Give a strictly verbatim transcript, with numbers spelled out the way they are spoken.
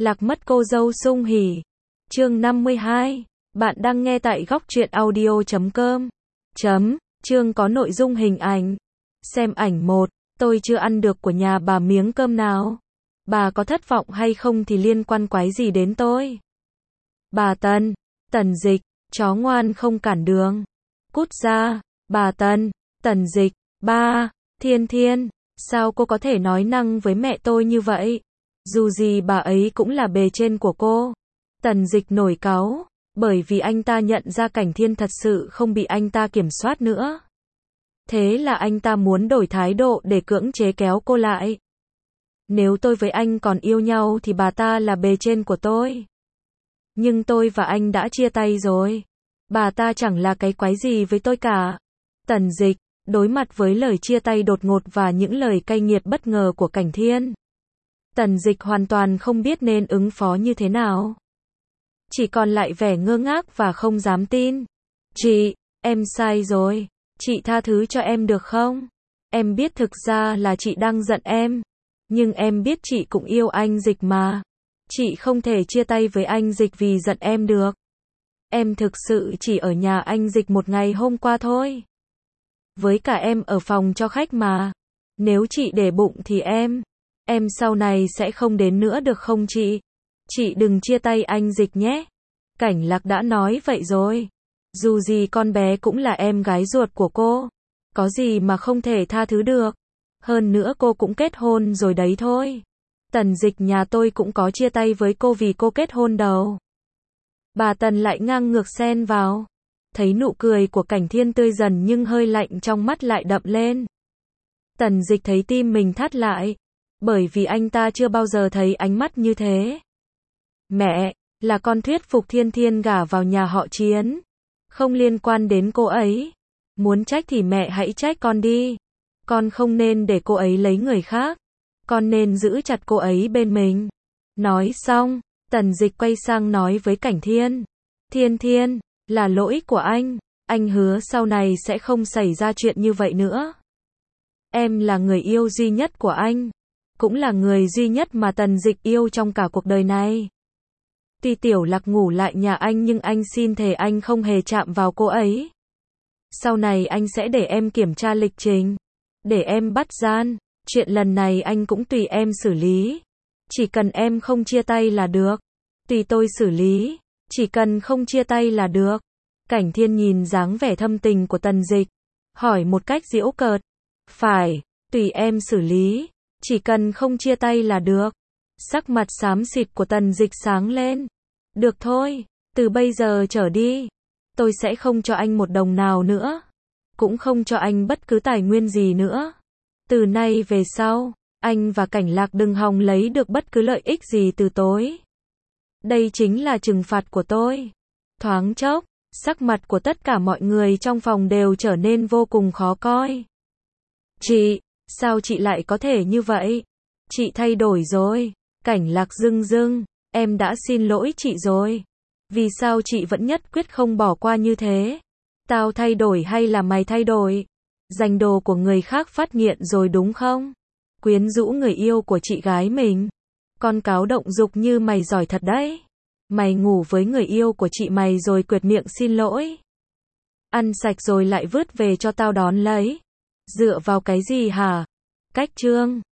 Lạc mất cô dâu sung hỉ. Chương năm mươi hai. Bạn đang nghe tại góc truyện audio chấm com. Chấm, chương có nội dung hình ảnh. Xem ảnh một. Tôi chưa ăn được của nhà bà miếng cơm nào. Bà có thất vọng hay không thì liên quan quái gì đến tôi. Bà Tân. Tần Dịch. Chó ngoan không cản đường. Cút ra. Bà Tân. Tần Dịch. Ba. Thiên Thiên. Sao cô có thể nói năng với mẹ tôi như vậy? Dù gì bà ấy cũng là bề trên của cô. Tần Dịch nổi cáu, bởi vì anh ta nhận ra Cảnh Thiên thật sự không bị anh ta kiểm soát nữa. Thế là anh ta muốn đổi thái độ để cưỡng chế kéo cô lại. Nếu tôi với anh còn yêu nhau thì bà ta là bề trên của tôi. Nhưng tôi và anh đã chia tay rồi. Bà ta chẳng là cái quái gì với tôi cả. Tần Dịch, đối mặt với lời chia tay đột ngột và những lời cay nghiệt bất ngờ của Cảnh Thiên. Tần Dịch hoàn toàn không biết nên ứng phó như thế nào. Chỉ còn lại vẻ ngơ ngác và không dám tin. Chị, em sai rồi. Chị tha thứ cho em được không? Em biết thực ra là chị đang giận em. Nhưng em biết chị cũng yêu anh Dịch mà. Chị không thể chia tay với anh Dịch vì giận em được. Em thực sự chỉ ở nhà anh Dịch một ngày hôm qua thôi. Với cả em ở phòng cho khách mà. Nếu chị để bụng thì em... Em sau này sẽ không đến nữa được không chị? Chị đừng chia tay anh Dịch nhé. Cảnh Lạc đã nói vậy rồi. Dù gì con bé cũng là em gái ruột của cô. Có gì mà không thể tha thứ được. Hơn nữa cô cũng kết hôn rồi đấy thôi. Tần Dịch nhà tôi cũng có chia tay với cô vì cô kết hôn đâu. Bà Tần lại ngang ngược xen vào. Thấy nụ cười của Cảnh Thiên tươi dần nhưng hơi lạnh trong mắt lại đậm lên. Tần Dịch thấy tim mình thắt lại. Bởi vì anh ta chưa bao giờ thấy ánh mắt như thế. Mẹ, là con thuyết phục Thiên Thiên gả vào nhà họ Chiến. Không liên quan đến cô ấy. Muốn trách thì mẹ hãy trách con đi. Con không nên để cô ấy lấy người khác. Con nên giữ chặt cô ấy bên mình. Nói xong, Tần Dịch quay sang nói với Cảnh Thiên. Thiên Thiên, là lỗi của anh. Anh hứa sau này sẽ không xảy ra chuyện như vậy nữa. Em là người yêu duy nhất của anh. Cũng là người duy nhất mà Tần Dịch yêu trong cả cuộc đời này. Tuy Tiểu Lạc ngủ lại nhà anh nhưng anh xin thề anh không hề chạm vào cô ấy. Sau này anh sẽ để em kiểm tra lịch trình. Để em bắt gian. Chuyện lần này anh cũng tùy em xử lý. Chỉ cần em không chia tay là được. Tùy tôi xử lý. Chỉ cần không chia tay là được. Cảnh Thiên nhìn dáng vẻ thâm tình của Tần Dịch. Hỏi một cách giễu cợt. Phải, tùy em xử lý. Chỉ cần không chia tay là được. Sắc mặt xám xịt của Tần Dịch sáng lên. Được thôi, từ bây giờ trở đi. Tôi sẽ không cho anh một đồng nào nữa. Cũng không cho anh bất cứ tài nguyên gì nữa. Từ nay về sau, anh và Cảnh Lạc đừng hòng lấy được bất cứ lợi ích gì từ tôi. Đây chính là trừng phạt của tôi. Thoáng chốc, sắc mặt của tất cả mọi người trong phòng đều trở nên vô cùng khó coi. Chị, sao chị lại có thể như vậy? Chị thay đổi rồi. Cảnh Lạc rưng rưng, em đã xin lỗi chị rồi. Vì sao chị vẫn nhất quyết không bỏ qua như thế? Tao thay đổi hay là mày thay đổi? Giành đồ của người khác phát nghiện rồi đúng không? Quyến rũ người yêu của chị gái mình. Con cáo động dục như mày giỏi thật đấy. Mày ngủ với người yêu của chị mày rồi quệt miệng xin lỗi. Ăn sạch rồi lại vứt về cho tao đón lấy. Dựa vào cái gì hả? Cách chương